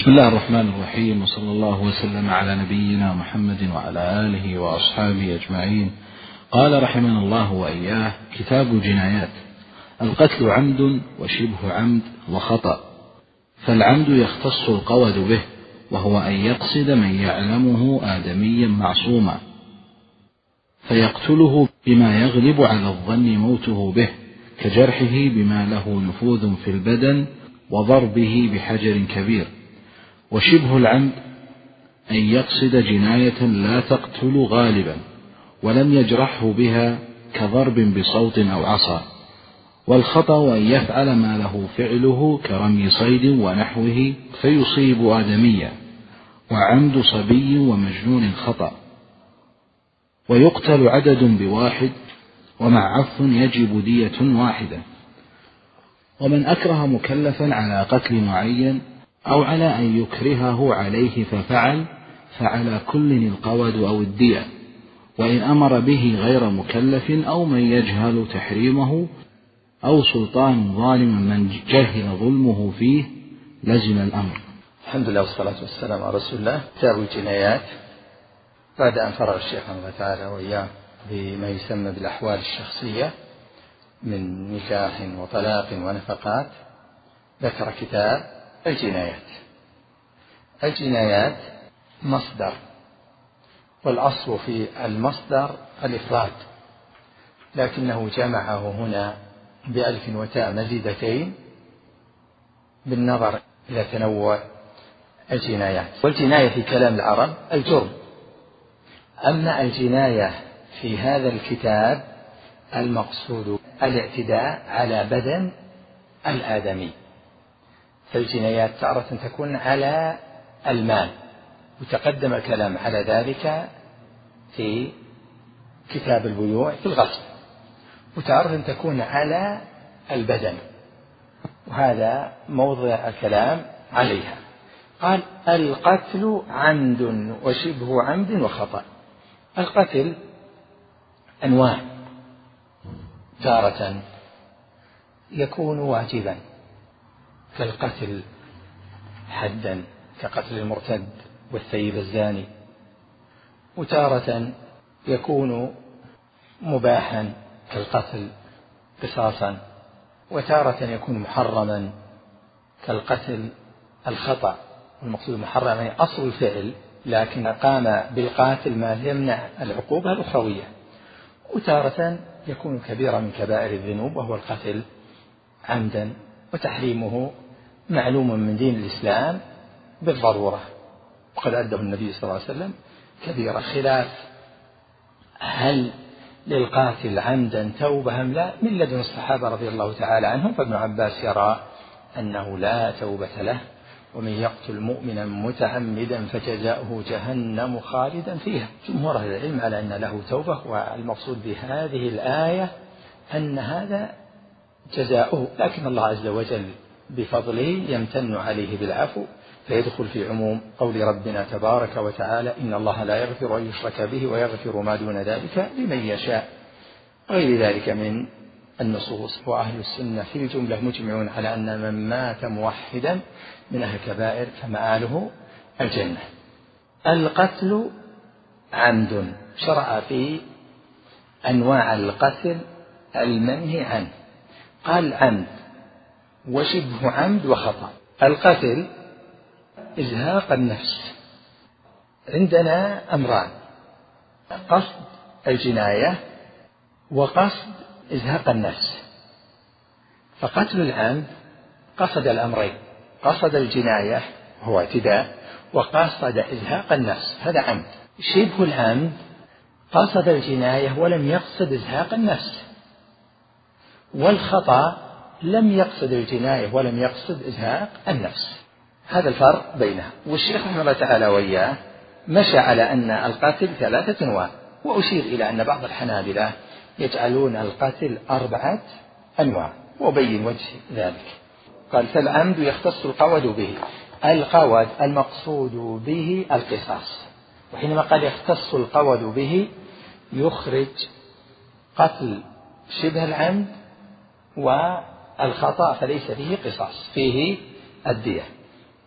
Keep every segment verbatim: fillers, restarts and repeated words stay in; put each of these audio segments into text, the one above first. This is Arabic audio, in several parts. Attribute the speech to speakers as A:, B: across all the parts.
A: بسم الله الرحمن الرحيم، وصلى الله وسلم على نبينا محمد وعلى آله وأصحابه أجمعين. قال رحمنا الله وإياه: كتاب جنايات. القتل عمد وشبه عمد وخطأ. فالعمد يختص القود به، وهو أن يقصد من يعلمه آدميا معصوما فيقتله بما يغلب على الظن موته به، كجرحه بما له نفوذ في البدن وضربه بحجر كبير. وشبه العمد أن يقصد جناية لا تقتل غالبا ولم يجرحه بها، كضرب بصوت أو عصا. والخطأ أن يفعل ما له فعله كرمي صيد ونحوه فيصيب آدميا. وعمد صبي ومجنون خطأ. ويقتل عدد بواحد، ومع عف يجب دية واحدة. ومن أكره مكلفا على قتل معين أو على أن يكرهه عليه ففعل، فعلى كل القود أو الدية. وإن أمر به غير مكلف أو من يجهل تحريمه أو سلطان ظالم من جهل ظلمه فيه لزم الأمر.
B: الحمد لله والصلاة والسلام على رسول الله. كتاب الجنايات، بعد أن فرغ الشيخ رحمه الله تعالى وإياه بما يسمى بالأحوال الشخصية من نكاح وطلاق ونفقات، ذكر كتاب الجنايات. الجنايات مصدر، والأصل في المصدر الإفراد، لكنه جمعه هنا بألف وتاء مزيدتين بالنظر إلى تنوع الجنايات. والجناية في كلام العرب الجرم، أما الجناية في هذا الكتاب المقصود الاعتداء على بدن الآدمي. فالجنايات تارة تكون على المال، وتقدم الكلام على ذلك في كتاب البيوع في الغصب، وتارة تكون على البدن، وهذا موضع الكلام عليها. قال: القتل عمد وشبه عمد وخطأ. القتل أنواع، تارة يكون واجبا كالقتل حدا كقتل المرتد والثيب الزاني، وتارة يكون مباحا كالقتل قصاصا، وتارة يكون محرما كالقتل الخطأ. المقصود محرم يعني أصل الفعل، لكن قام بالقاتل ما يمنع العقوبة الأخروية. وتارة يكون كبيرا من كبائر الذنوب، وهو القتل عمدا، وتحريمه معلوم من دين الإسلام بالضرورة، وقد أدى النبي صلى الله عليه وسلم كبيرة. خلاف هل للقاتل عمدا توبة أم لا من لدن الصحابة رضي الله تعالى عنهم، فابن عباس يرى أنه لا توبة له، ومن يقتل مؤمنا متعمدا فجزاؤه جهنم خالدا فيها. جمهور أهل العلم على أن له توبة، والمقصود بهذه الآية أن هذا جزاؤه، لكن الله عز وجل بفضله يمتن عليه بالعفو، فيدخل في عموم قول ربنا تبارك وتعالى: إن الله لا يغفر أن يشرك به ويغفر ما دون ذلك لمن يشاء. غير ذلك من النصوص. وأهل السنة في الجملة مجمعون على أن من مات موحدا من أهل الكبائر فمآله الجنة. القتل عمد، شرع في أنواع القتل المنهي عنه. قال: عمد وشبه عمد وخطأ. القتل إزهاق النفس. عندنا أمران: قصد الجناية وقصد إزهاق النفس. فقتل العمد قصد الأمرين، قصد الجناية هو اعتداء، وقصد إزهاق النفس، هذا عمد. شبه العمد قصد الجناية ولم يقصد إزهاق النفس، والخطأ لم يقصد الجناية ولم يقصد إزهاق النفس. هذا الفرق بينها. والشيخ رحمه الله تعالى وإياه مشى على أن القتل ثلاثة أنواع، وأشير إلى أن بعض الحنابلة يجعلون القتل أربعة أنواع، وبين وجه ذلك. قال: فالعمد يختص القود به. القود المقصود به القصاص، وحينما قال يختص القود به يخرج قتل شبه العمد والخطأ، فليس فيه قصاص، فيه الدية.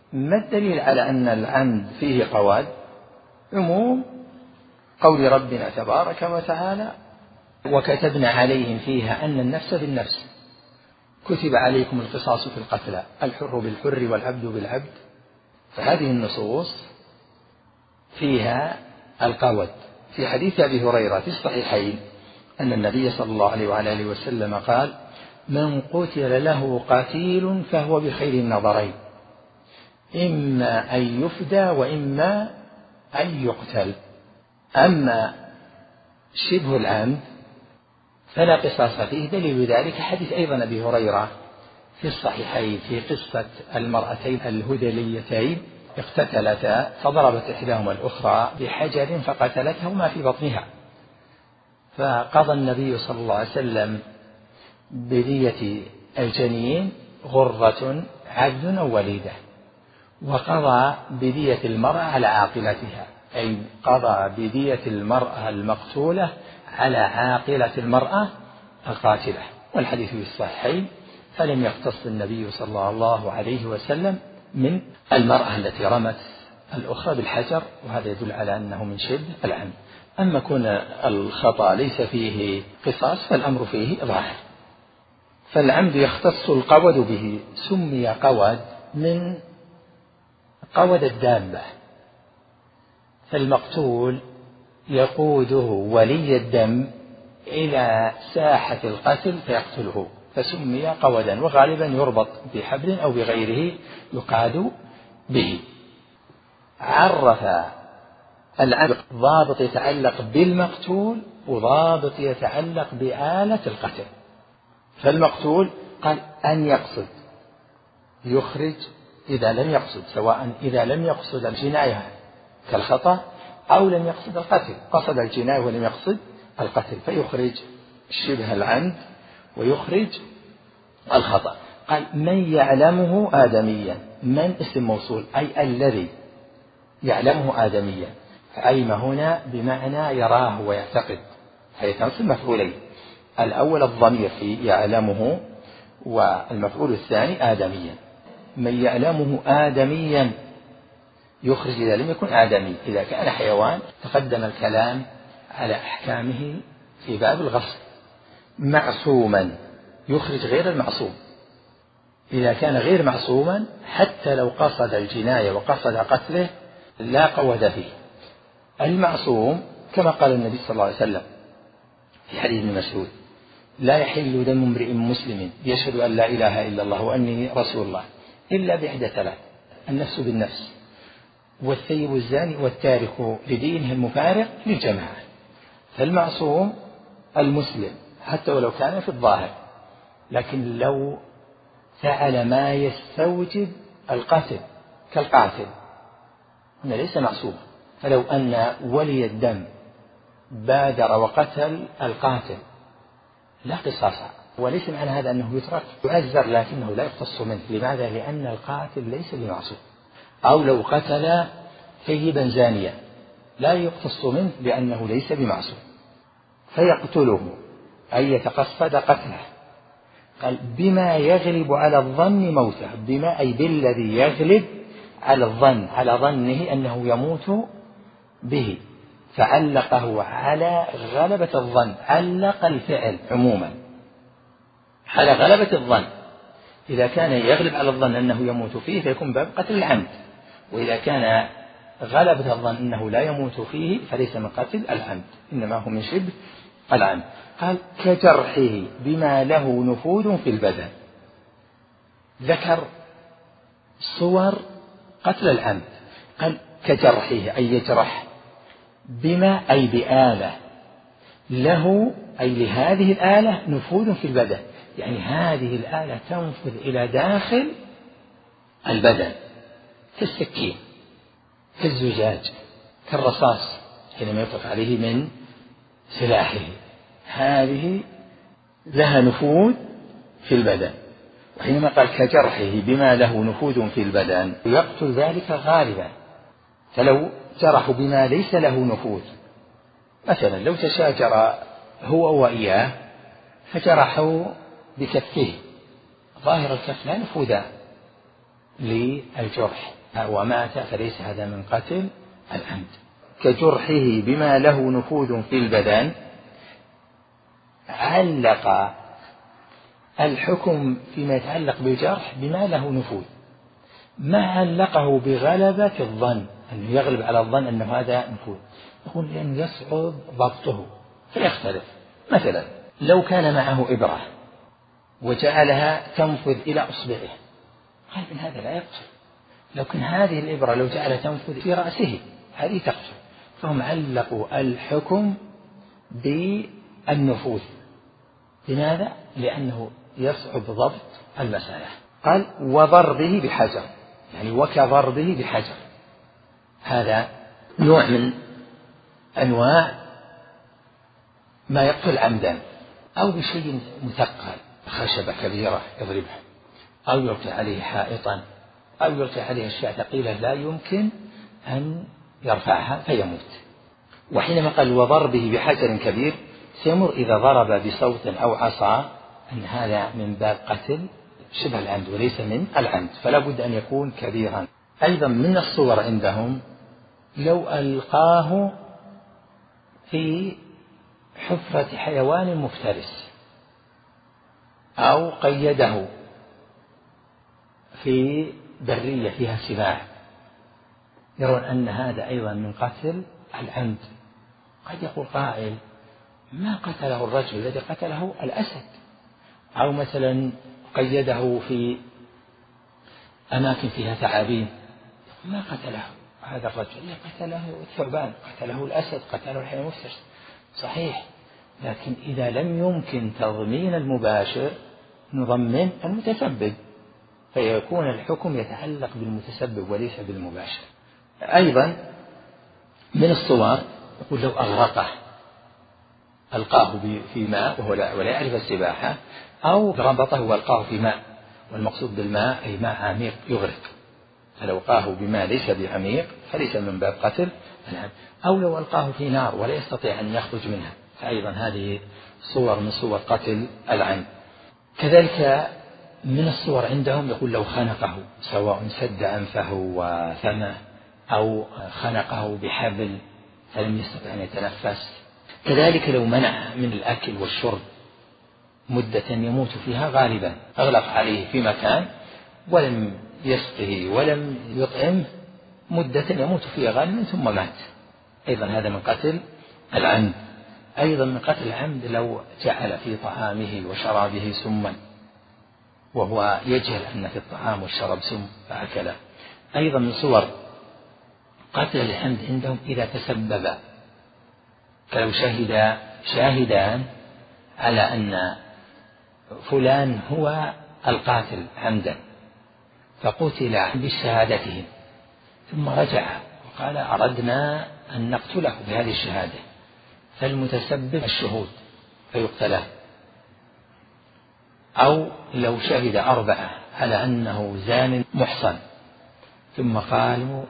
B: ما الدليل على أن العمد فيه قواد؟ عموم قول ربنا تبارك وتعالى: وكتبنا عليهم فيها أن النفس بالنفس كتب عليكم القصاص في القتلى الحر بالحر والعبد بالعبد. فهذه النصوص فيها القود. في حديث أبي هريرة في الصحيحين أن النبي صلى الله عليه وعلى آله وسلم قال: من قتل له قتيل فهو بخير النظرين، إما أن يفدى وإما أن يقتل. أما شبه العمد فلا قصاص فيه. دليل ذلك حديث أيضا أبي هريرة في الصحيحين في قصة المرأتين الهذليتين اقتتلتا فضربت إحداهما الأخرى بحجر فقتلتهما في بطنها، فقضى النبي صلى الله عليه وسلم بدية الجنين غرة عبد أو وليدة، وقضى بدية المرأة على عاقلتها، أي قضى بدية المرأة المقتولة على عاقلة المرأة القاتلة. والحديث في الصحيحين: فلم يقتص النبي صلى الله عليه وسلم من المرأة التي رمت الأخرى بالحجر، وهذا يدل على أنه من شبه العمد. أما كون الخطأ ليس فيه قصاص فالأمر فيه ظاهر. فالعمد يختص القود به. سمي قود من قود الدابة، فالمقتول يقوده ولي الدم إلى ساحة القتل فيقتله، فسمي قودا. وغالبا يربط بحبل أو بغيره يقاد به. عرف العمد ضابط يتعلق بالمقتول وضابط يتعلق بآلة القتل. فالمقتول قال أن يقصد يخرج إذا لم يقصد، سواء إذا لم يقصد الجناية كالخطأ أو لم يقصد القتل، قصد الجناية ولم يقصد القتل فيخرج شبه العمد ويخرج الخطأ. قال من يعلمه آدميا، من اسم موصول أي الذي يعلمه آدميا. علم هنا بمعنى يراه ويعتقد، فيتنصب مفعولين: الأول الضمير في يعلمه، والمفعول الثاني آدميا. من يعلمه آدميا يخرج إذا لم يكن آدمي. إذا كان حيوان تقدم الكلام على أحكامه في باب الغصب. معصوما يخرج غير المعصوم. إذا كان غير معصوما حتى لو قصد الجناية وقصد قتله لا قود فيه. المعصوم كما قال النبي صلى الله عليه وسلم في حديث ابن مسعود: لا يحل دم امرئ مسلم يشهد أن لا إله إلا الله وأني رسول الله إلا بإحدى ثلاث: النفس بالنفس، والثيب الزاني، والتارك لدينه المفارق للجماعة. فالمعصوم المسلم حتى ولو كان في الظاهر، لكن لو فعل ما يستوجب القتل كالقاتل هنا ليس معصوما. فلو أن ولي الدم بادر وقتل القاتل لا قصاص، وليس معنى هذا أنه يترك يعذر لكنه لا يقتص منه. لماذا؟ لأن القاتل ليس بمعصوم. أو لو قتل ثيبا زانيا لا يقتص منه لأنه ليس بمعصوم، فيقتله أي يتقصد قتله. قال بما يغلب على الظن موته، بما أي بالذي يغلب على الظن، على ظنه أنه يموت به، فعلقه على غلبة الظن، علق الفعل عموما على غلبة الظن. إذا كان يغلب على الظن أنه يموت فيه فيكون باب قتل العمد، وإذا كان غلبة الظن أنه لا يموت فيه فليس من قتل العمد، إنما هو من شبه العمد. قال كجرحه بما له نفوذ في البدن. ذكر صور قتل العمد، قال كجرحه أي يجرح، بما أي بآلة، له أي لهذه الآلة نفوذ في البدن، يعني هذه الآلة تنفذ إلى داخل البدن كالسكين كالزجاج كالرصاص حينما يطلق عليه من سلاحه، هذه لها نفوذ في البدن. وحينما قال كجرحه بما له نفوذ في البدن يقتل ذلك غالبا. فلو جرحوا بما ليس له نفوذ، مثلا لو تشاجر هو وإياه فجرحوا بكفه، ظاهر الكف لا نفوذ للجرح ومات فليس هذا من قتل العمد. كجرحه بما له نفوذ في البدن، علق الحكم فيما يتعلق بالجرح بما له نفوذ، ما علقه بغلبة الظن، أنه يغلب على الظن أنه هذا نفوذ، يقول لأنه يصعب ضبطه فيختلف. مثلا لو كان معه إبرة وجعلها تنفذ إلى أصبعه، قال من هذا لا يقتل. لو كان هذه الإبرة لو جعلها تنفذ في رأسه هذه تقتل. فهم علقوا الحكم بالنفوذ. لماذا؟ لأنه يصعب ضبط المسألة. قال وضربه بحجر، يعني وكضربه بحجر، هذا نوع من أنواع ما يقتل عمدا، أو بشيء مثقل، خشبة كبيرة يضربها، أو يلقي عليه حائطا، أو يلقي عليه أشياء ثقيلة لا يمكن أن يرفعها فيموت. وحينما قال وضربه بحجر كبير سيمر إذا ضرب بصوت أو عصا أن هذا من باب قتل شبه العمد وليس من العمد، فلا بد أن يكون كبيرا. أيضا من الصور عندهم لو ألقاه في حفرة حيوان مفترس، أو قيده في برية فيها سباع، يرون أن هذا أيضا من قتل العمد. قد يقول قائل ما قتله الرجل الذي قتله الأسد، أو مثلا قيده في أماكن فيها ثعابين، ما قتله هذا الرجل، قتله الثعبان، قتله الأسد، قتله الحيوان المفترس. صحيح، لكن إذا لم يمكن تضمين المباشر نضمن المتسبب، فيكون الحكم يتعلق بالمتسبب وليس بالمباشر. أيضا من الصور يقول لو أغرقه، ألقاه في ماء وهو لا ولا يعرف السباحة، أو ربطه وألقاه في ماء، والمقصود بالماء أي ماء عميق يغرق، فلو ألقاه بماء ليس بعميق فليس من باب قتل العمد. أو لو ألقاه في نار ولا يستطيع أن يخرج منها، فأيضا هذه صور من صور قتل العمد. كذلك من الصور عندهم يقول لو خنقه، سواء سد أنفه وفمه أو خنقه بحبل فلم يستطع أن يتنفس. كذلك لو منع من الأكل والشرب مدة يموت فيها غالبا، أغلق عليه في مكان ولم يسقه ولم يطعمه مدة يموت فيها غالبا ثم مات، أيضا هذا من قتل العمد. أيضا من قتل العمد لو جعل في طعامه وشرابه سما وهو يجهل أن في الطعام والشراب سم فأكله. أيضا من صور قتل العمد عندهم إذا تسبب، كلو شهد شاهدان على أن فلان هو القاتل عمدا فقتل بشهادتهم، ثم رجع وقال أردنا أن نقتله بهذه الشهادة، فالمتسبب الشهود فيقتله. أو لو شهد أربعة على أنه زان محصن ثم قالوا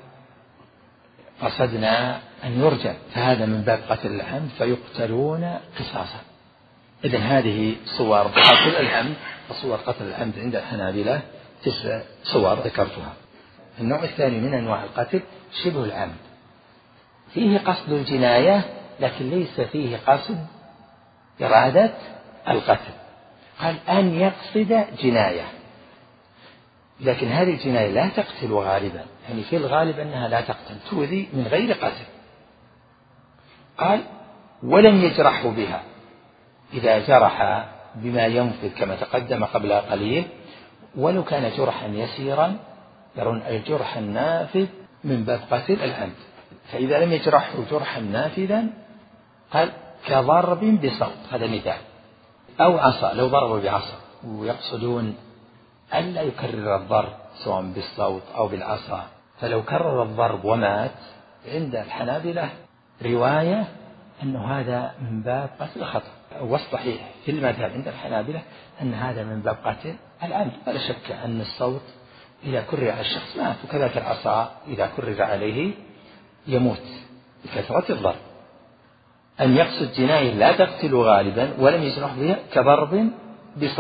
B: قصدنا أن يرجم، فهذا من باب قتل العمد فيقتلون قصاصا. إذن هذه صور قتل العمد، وصور قتل العمد عند الحنابلة تسع صور ذكرتها. النوع الثاني من أنواع القتل شبه العمد، فيه قصد الجناية لكن ليس فيه قصد إرادة القتل. قال أن يقصد جناية، لكن هذه الجناية لا تقتل غالبا، يعني في الغالب أنها لا تقتل، تؤذي من غير قتل. قال ولم يجرحه بها، إذا جرح بما ينفذ كما تقدم قبل قليل، ولو كان جرحا يسيرا يرون الجرح النافذ من باب قتل العمد. فإذا لم يجرحه جرحا نافذا قال كضرب بصوت، هذا مثال، أو عصا، لو ضربوا بعصا، ويقصدون ألا يكرر الضرب سواء بالصوت أو بالعصا، فلو كرر الضرب ومات عند الحنابلة رواية أنه هذا من باب قتل الخطأ، والصحيح في المذهب عند الحنابلة أن هذا من باب قتل العمد. ولا شك أن الصوت إذا كرر على الشخص مات، وكذلك العصا إذا كرر عليه يموت بكثرة الضرب. أن يقصد جناية لا تقتل غالبا ولم يجرح بها كضرب بصوت،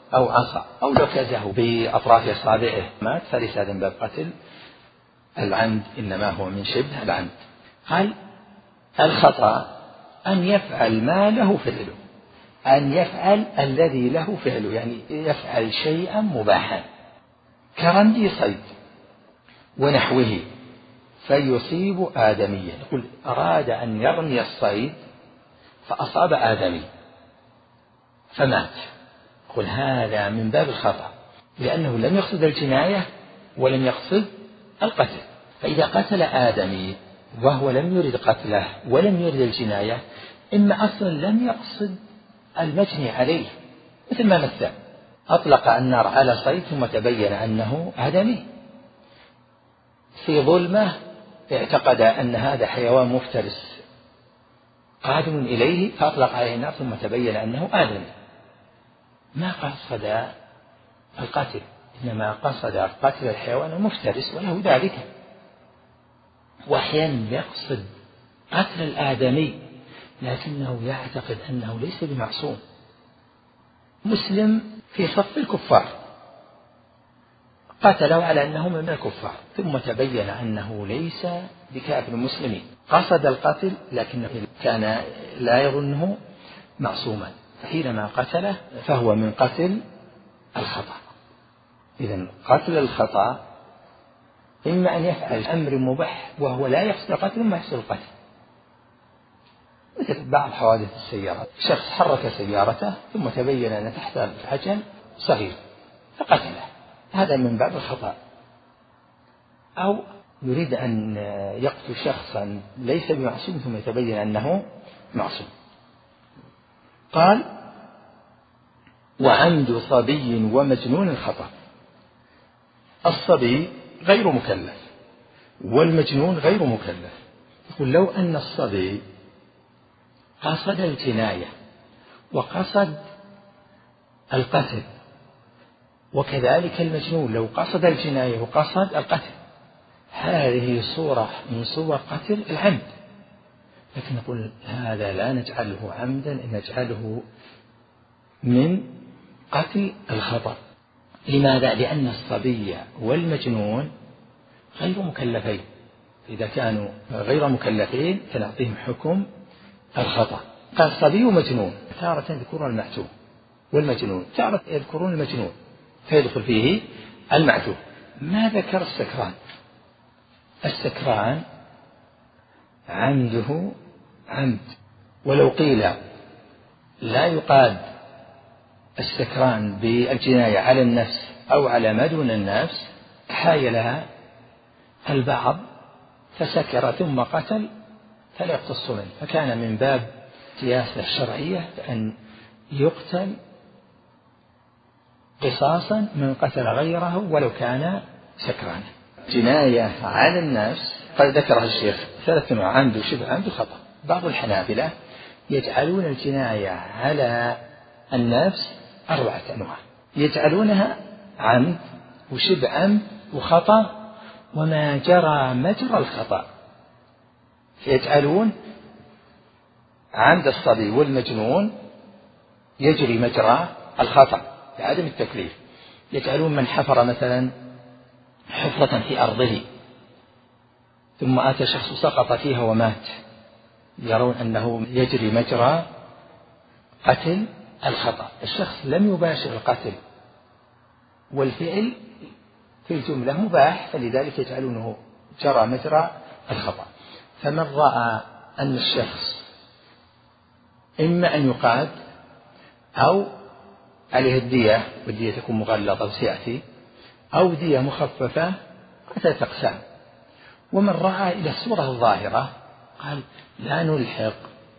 B: أو عصا أو لكزه بأطراف أصابعه مات، فليس هذا من باب قتل العمد، إنما هو من شبه العمد. قال الخطأ أن يفعل ما له فعله، أن يفعل الذي له فعله، يعني يفعل شيئا مباحا كرمي صيد ونحوه فيصيب آدميا. يقول أراد أن يرمي الصيد فأصاب آدمي فمات، يقول هذا من باب الخطأ، لأنه لم يقصد الجناية ولم يقصد القتل. فإذا قتل آدمي وهو لم يرد قتله ولم يرد الجناية، إما أصلا لم يقصد المجني عليه، مثل ما مثل أطلق النار على صيد ثم تبين أنه آدمي، في ظلمة اعتقد أن هذا حيوان مفترس قادم إليه فأطلق عليه النار ثم تبين أنه آدمي، ما قصد القتل، إنما قصد قتل الحيوان المفترس وله ذلك. وأحيانا يقصد قتل الآدمي لكنه يعتقد أنه ليس بمعصوم، مسلم في صف الكفار قتله على أنه من الكفار ثم تبين أنه ليس بكافر المسلمين، قصد القتل لكنه كان لا يظنه معصوما، فحينما قتله فهو من قتل الخطأ. إذن قتل الخطأ إما أن يفعل أمر مباح وهو لا يقصد القتل ما يحصل القتل، مثل بعض حوادث السيارات، شخص حرك سيارته ثم تبين أن تحت العجل صغير فقتله، هذا من باب الخطأ. أو يريد أن يقتل شخصا ليس بمعصوم ثم يتبين أنه معصوم. قال وعمد صبي ومجنون الخطأ. الصبي غير مكلف والمجنون غير مكلف. يقول لو أن الصبي قصد الجناية وقصد القتل، وكذلك المجنون لو قصد الجناية وقصد القتل، هذه صورة من صور قتل العمد، لكن نقول هذا لا نجعله عمدا، نجعله من قتل الخطأ. لماذا؟ لأن الصبي والمجنون غير مكلفين، إذا كانوا غير مكلفين فنعطيهم حكم الخطأ. قال الصبي ومجنون، تارة يذكرون المعتوه والمجنون، تارة يذكرون المجنون فيدخل فيه المعتوه. ما ذكر السكران؟ السكران عمده عمد، ولو قيل لا يقاد السكران بالجناية على النفس أو على ما دون النفس، حايلها البعض فسكر ثم قتل فلا يقتص منه، فكان من باب سياسة الشرعية أن يقتل قصاصا من قتل غيره ولو كان سكرانا. جناية على النفس قد ذكرها الشيخ ثلاث أنواع: عمد وشبه عمد وخطأ. بعض الحنابلة يجعلون الجناية على النفس أربعة أنواع، يجعلونها عمد وشبه عمد وخطأ وما جرى مجرى الخطأ، فيجعلون عمد الصبي والمجنون يجري مجرى الخطأ لعدم التكليف. يجعلون من حفر مثلا حفرة في أرضه ثم آتى شخص سقط فيها ومات، يرون أنه يجري مجرى قتل الخطأ، الشخص لم يباشر القتل والفعل في الجملة مباح، فلذلك يجعلونه جرى مجرى الخطأ. فمن رأى أن الشخص إما أن يقاد أو عليه الدية، والدية تكون مغلظة وسيأتي، أو دية مخففة، ثلاثة أقسام. ومن رأى إلى الصورة الظاهرة قال لا نلحق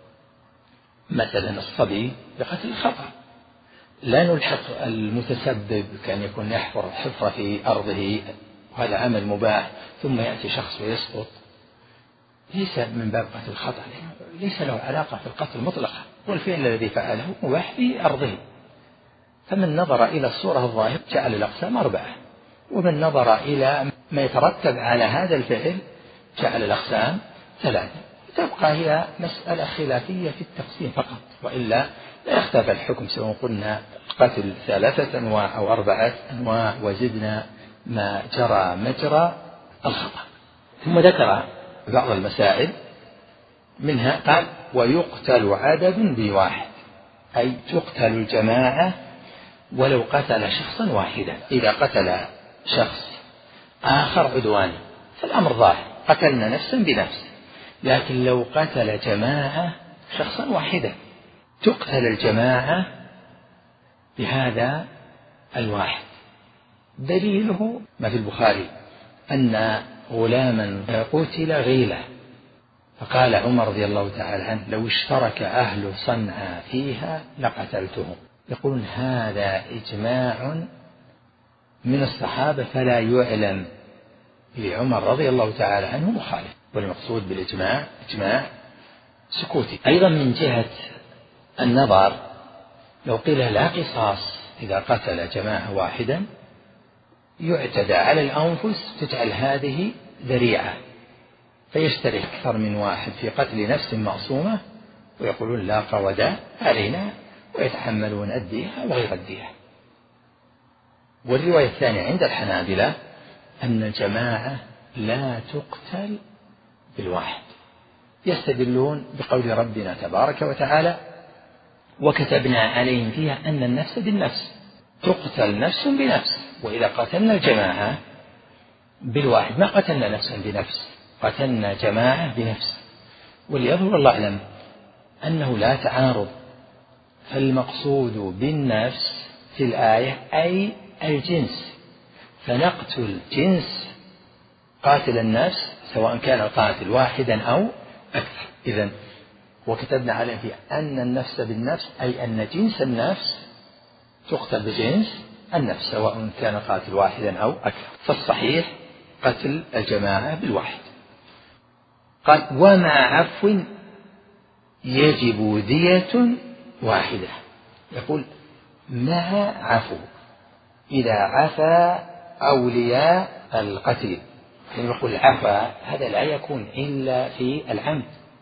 B: مثلا الصبي بقتل الخطأ، لا نلحق المتسبب كان يكون يحفر حفرة في أرضه وهذا عمل مباح ثم يأتي شخص ويسقط، ليس من باب قتل الخطأ، ليس له علاقة في القتل مطلقا، والفعل الذي فعله مباح في أرضه. فمن نظر إلى الصورة الظاهرة جعل الأقسام أربعة، ومن نظر إلى ما يترتب على هذا الفعل جعل الأقسام ثلاثة. تبقى هي مسألة خلافية في التقسيم فقط، وإلا لا يختلف الحكم سواء قلنا قتل ثلاثة أنواع أو أربعة أنواع وزدنا ما جرى مجرى الخطأ. ثم ذكر بعض المسائل منها قال ويقتل عدد بواحد، أي تقتل الجماعة ولو قتل شخصا واحدا. إذا قتل شخص آخر عدواني فالأمر ظاهر، قتلنا نفسا بنفس، لكن لو قتل جماعة شخصا واحدا تقتل الجماعة بهذا الواحد. دليله ما في البخاري أن غلاما قتل غيلة فقال عمر رضي الله تعالى عنه لو اشترك أهل صنعاء فيها لقتلتهم. يقولون هذا إجماع من الصحابة فلا يعلم لعمر رضي الله تعالى عنه مخالف، والمقصود بالإجماع إجماع سكوتي. أيضا من جهة النظر لو قيل لا قصاص إذا قتل جماعة واحدا يعتدى على الأنفس، تجعل هذه ذريعة فيشترك أكثر من واحد في قتل نفس معصومة ويقولون لا قود علينا ويتحملون الدية وغير الدية. والرواية الثانية عند الحنابلة أن الجماعة لا تقتل بالواحد، يستدلون بقول ربنا تبارك وتعالى وكتبنا عليهم فيها أن النفس بالنفس تقتل نفس بنفس. وإذا قتلنا الجماعة بالواحد ما قتلنا نفسا بنفس، قتلنا جماعة بنفس. وليظهر الله أعلم أنه لا تعارض، فالمقصود بالنفس في الآية أي الجنس، فنقتل جنس قاتل النفس سواء كان القاتل واحدا أو أكثر. إذن وكتبنا عليه أن النفس بالنفس أي أن جنس النفس تقتل بجنس النفس سواء كان القاتل واحدا أو أكثر. فالصحيح قتل الجماعة بالواحد. قال ومع عفو يجب دية واحدة. يقول مع عفو، إذا عفا أولياء القتيل. يعني يقول عفا هذا لا يكون إلا في العمد،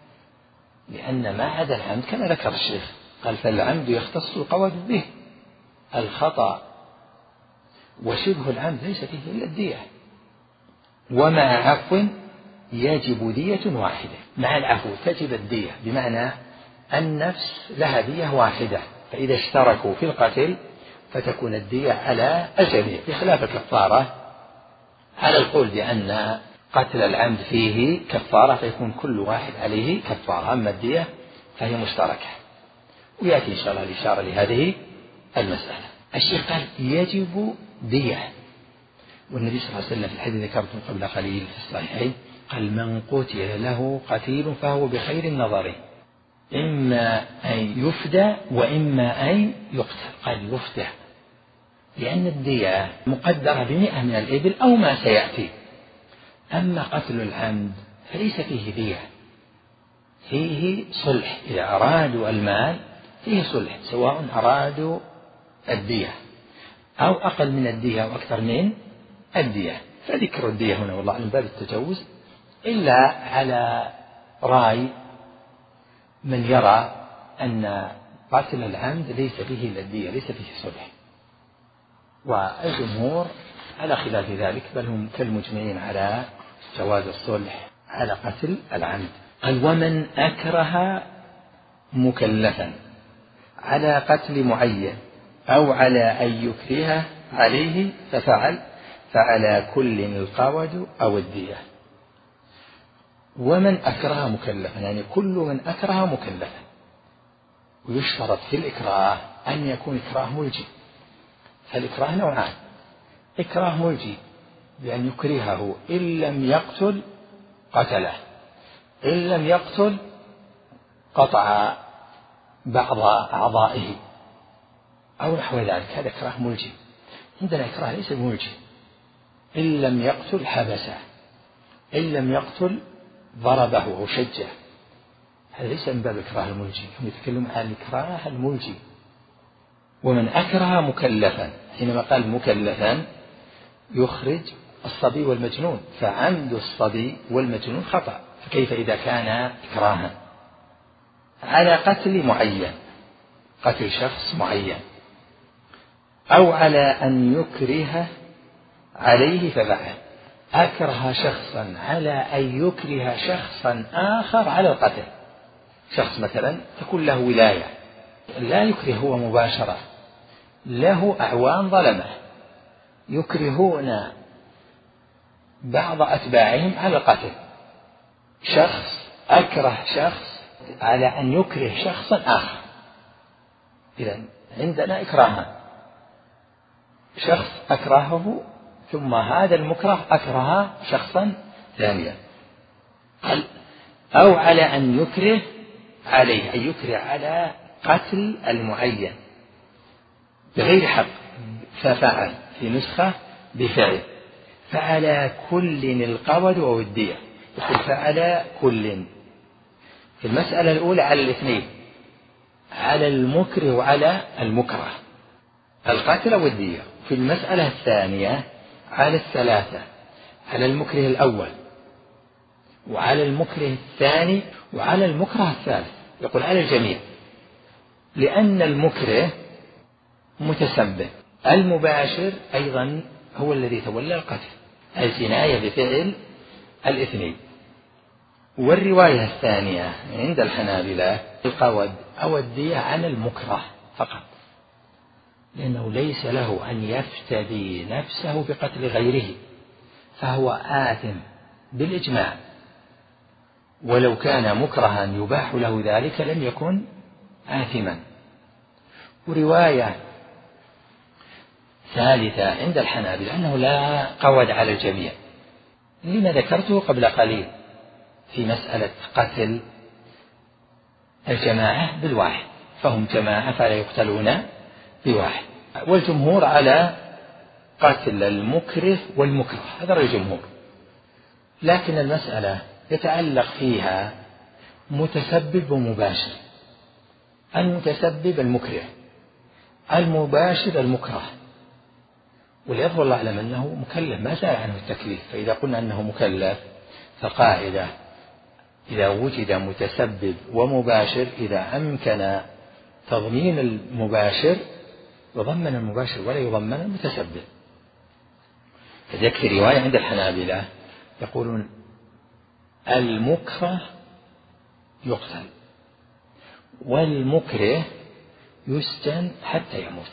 B: لأن ما عدا العمد كما ذكر الشيخ قال فالعمد يختص القود به، الخطأ وشبه العمد ليس فيه إلا الدية. ومع عفو يجب دية واحدة، مع العفو تجب الدية، بمعنى النفس لها دية واحدة، فإذا اشتركوا في القتل فتكون الدية على الجميع، بخلاف الكفارة على القول بأن قتل العمد فيه كفارة فيكون كل واحد عليه كفارة، أما الدية فهي مشتركة. ويأتي إن شاء الله الإشارة لهذه المسألة. الشيخ قال يجب دية، والنبي صلى الله عليه وسلم في الحديث ذكرته قبل قليل في الصحيحين قال من قتل له قتيل فهو بخير النظرين، إما أن يفدى وإما أن يقتل. قال يفدى لأن الدية مقدرة بمئة من الإبل أو ما سيأتي. أما قتل العمد فليس فيه دية، فيه صلح، إذا أرادوا المال فيه صلح، سواء أرادوا الدية أو أقل من الدية أو أكثر من الدية. فذكر الدية هنا والله من باب التجوز، إلا على رأي من يرى أن قتل العمد ليس فيه إلا الدية، ليس فيه صلح، والجمهور على خلاف ذلك، بل هم كالمجمعين على جواز الصلح على قتل العمد. قال ومن أكره مكلفا على قتل معين أو على أن يكره عليه ففعل فعلى كل القود أو الدية. ومن أكره مكلفا يعني كل من أكره مكلفا، ويشترط في الإكراه أن يكون إكراه ملجي. فالإكراه نوعان: إكراه ملجي بأن يكرهه إن لم يقتل قتله، إن لم يقتل قطع بعض أعضائه أو نحو ذلك، هذا إكراه ملجي. عندنا إكراه ليس ملجي، إن لم يقتل حبسه، إن لم يقتل ضربه أو شجه، هذا ليس من باب الإكراه الملجي، هم يتكلمون عن الإكراه الملجي. ومن أكره مكلفا، حينما قال مكلفا يخرج الصبي والمجنون، فعمد الصبي والمجنون خطأ، فكيف إذا كان إكراها؟ على قتل معين. قتل شخص معين، أو على أن يكره عليه ففعل. أكره شخصا على أن يكره شخصا آخر على القتل. شخص مثلا تكون له ولاية، لا يكره هو مباشرة، له أعوان ظلمه يكرهون بعض أتباعهم على القتل. شخص أكره شخص على أن يكره شخصا آخر. إذن عندنا إكراهان، شخص أكرهه ثم هذا المكره أكره شخصا ثانيا، أو على أن يكره عليه، أن يكره على قتل المعين بغير حق ففعل، في نسخة بفعل. فعلى كل القود أو الدية، يقول فعلى كل. في المسألة الأولى على الاثنين، على المكره وعلى المكره، القتل أو الدية. في المسألة الثانية على الثلاثة، على المكره الأول وعلى المكره الثاني وعلى المكره الثالث، يقول على الجميع، لأن المكره متسبب، المباشر أيضا هو الذي تولى القتل، الجناية بفعل الاثنين. والرواية الثانية عند الحنابلة القود أو الدية عن المكره فقط، لأنه ليس له أن يفتدي نفسه بقتل غيره، فهو آثم بالإجماع، ولو كان مكرها يباح له ذلك لم يكن آثما. ورواية ثالثة عند الحنابلة أنه لا قود على الجميع، لما ذكرته قبل قليل في مسألة قتل الجماعة بالواحد، فهم جماعة فلا يقتلون بواحد. والجمهور على قتل المكره والمكره، هذا رأي الجمهور. لكن المسألة يتعلق فيها متسبب ومباشر، المتسبب المكره، المباشر المكره. وليظهر الله أعلم أنه مكلف، ما زال عنه التكليف. فإذا قلنا أنه مكلف فقاعدة إذا وجد متسبب ومباشر، إذا أمكن تضمين المباشر يضمن المباشر ولا يضمن المتسبب. فيكفي رواية عند الحنابلة يقولون المكره يقتل والمكره يسجن حتى يموت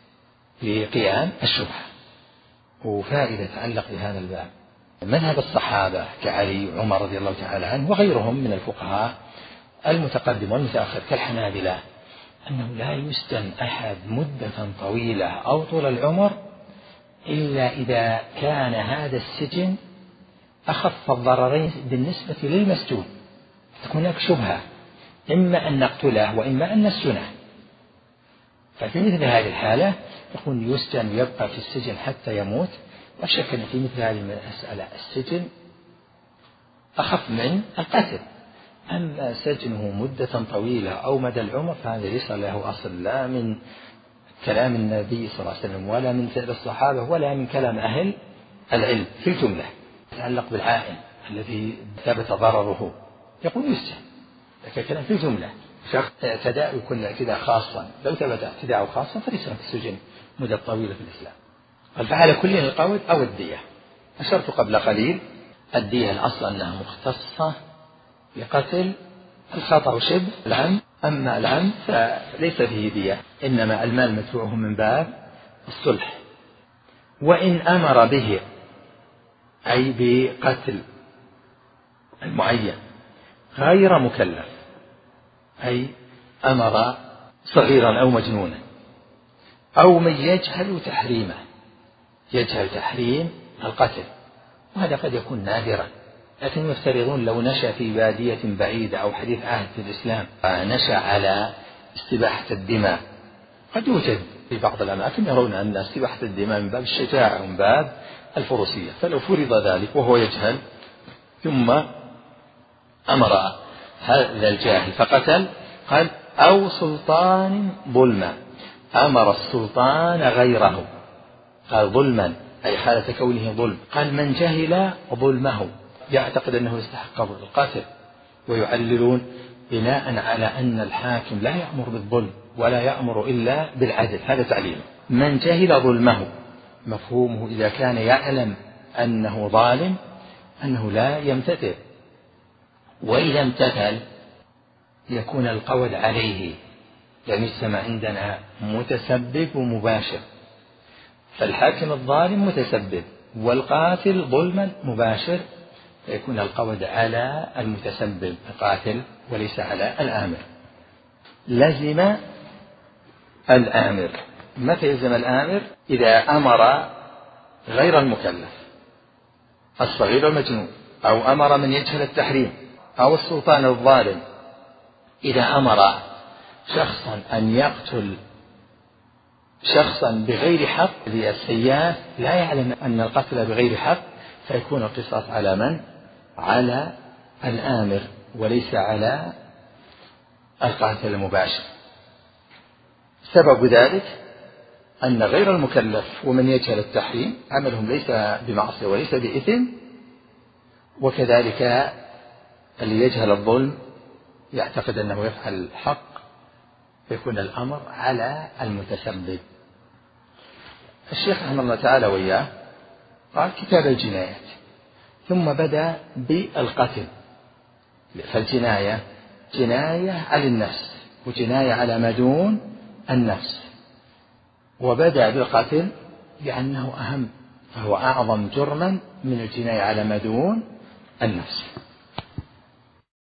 B: لقيام الشبهة. وفائدة تعلق بهذا الباب مذهب الصحابة كعلي وعمر رضي الله تعالى عنه وغيرهم من الفقهاء المتقدم والمتأخر كالحنابلة أنه لا يسجن أحد مدة طويلة أو طول العمر إلا إذا كان هذا السجن أخف الضررين بالنسبة للمسجون. تكون هناك شبهة، إما أن نقتله وإما أن نسجنه، ففي مثل هذه الحالة يكون يسجن ويبقى في السجن حتى يموت. وشك أن في مثل هذه المسألة السجن أخف من القتل. أما سجنه مدة طويلة أو مدى العمر فهذا ليس له أصل، لا من كلام النبي صلى الله عليه وسلم ولا من فعل الصحابة ولا من كلام أهل العلم. في الجملة يتعلق بالعائن الذي ثبت ضرره يقول يسجن، لكن كلام في الجملة شخص اعتداء يكون اعتداء خاصا، لو ثبت اعتداء خاصا فليس في السجن مدة طويلة في الإسلام. فعلى كل القول أو الدية. أشرت قبل قليل الدية الأصل أنها مختصة بقتل الخطأ شبه العمد، أما العمد فليس فيه دية، إنما المال مدفوعه من باب الصلح. وإن أمر به أي بقتل المعين غير مكلف، أي أمر صغيرا أو مجنونا أو من يجهل تحريمه، يجهل تحريم القتل، وهذا قد يكون نادرا. لكن يفترضون لو نشأ في بادية بعيدة أو حديث عهد في الإسلام نشأ على استباحة الدماء، قد يوجد في بعض الأماكن يرون أن استباحة الدماء من باب الشجاعة ومن باب الفروسية، فلو فرض ذلك وهو يجهل ثم أمر هذا الجاهل فقتل، قال أو سلطان ظلما، أمر السلطان غيره، قال ظلما أي حالة كونه ظلم، قال من جهل ظلمه يعتقد أنه يستحق القتل، ويعللون بناء على أن الحاكم لا يأمر بالظلم ولا يأمر إلا بالعدل، هذا تعليمه. من جهل ظلمه مفهومه إذا كان يعلم أنه ظالم أنه لا يمتثل، وإذا امتثل يكون القول عليه، يعني يسمى عندنا متسبب ومباشر. فالحاكم الظالم متسبب والقاتل ظلما مباشر، فيكون القول على المتسبب القاتل وليس على الآمر. لزم الآمر، متى يلزم الآمر؟ إذا أمر غير المكلف الصغير المجنون، أو أمر من يجهل التحريم، أو السلطان الظالم. إذا أمر شخصا أن يقتل شخصا بغير حق، السياف لا يعلم أن القتل بغير حق، فيكون القصاص على من؟ على الآمر وليس على القاتل المباشر. سبب ذلك أن غير المكلف ومن يجهل التحريم عملهم ليس بمعصية وليس بإثم، وكذلك اللي يجهل الظلم يعتقد أنه يفعل الحق، فيكون الأمر على المتسبب. الشيخ رحمه الله تعالى وإياه قال كتاب الجنايات، ثم بدأ بالقتل. فالجناية جناية على النفس وجناية على ما دون النفس، وبدأ بالقتل لأنه أهم، فهو أعظم جرما من الجناية على ما دون النفس.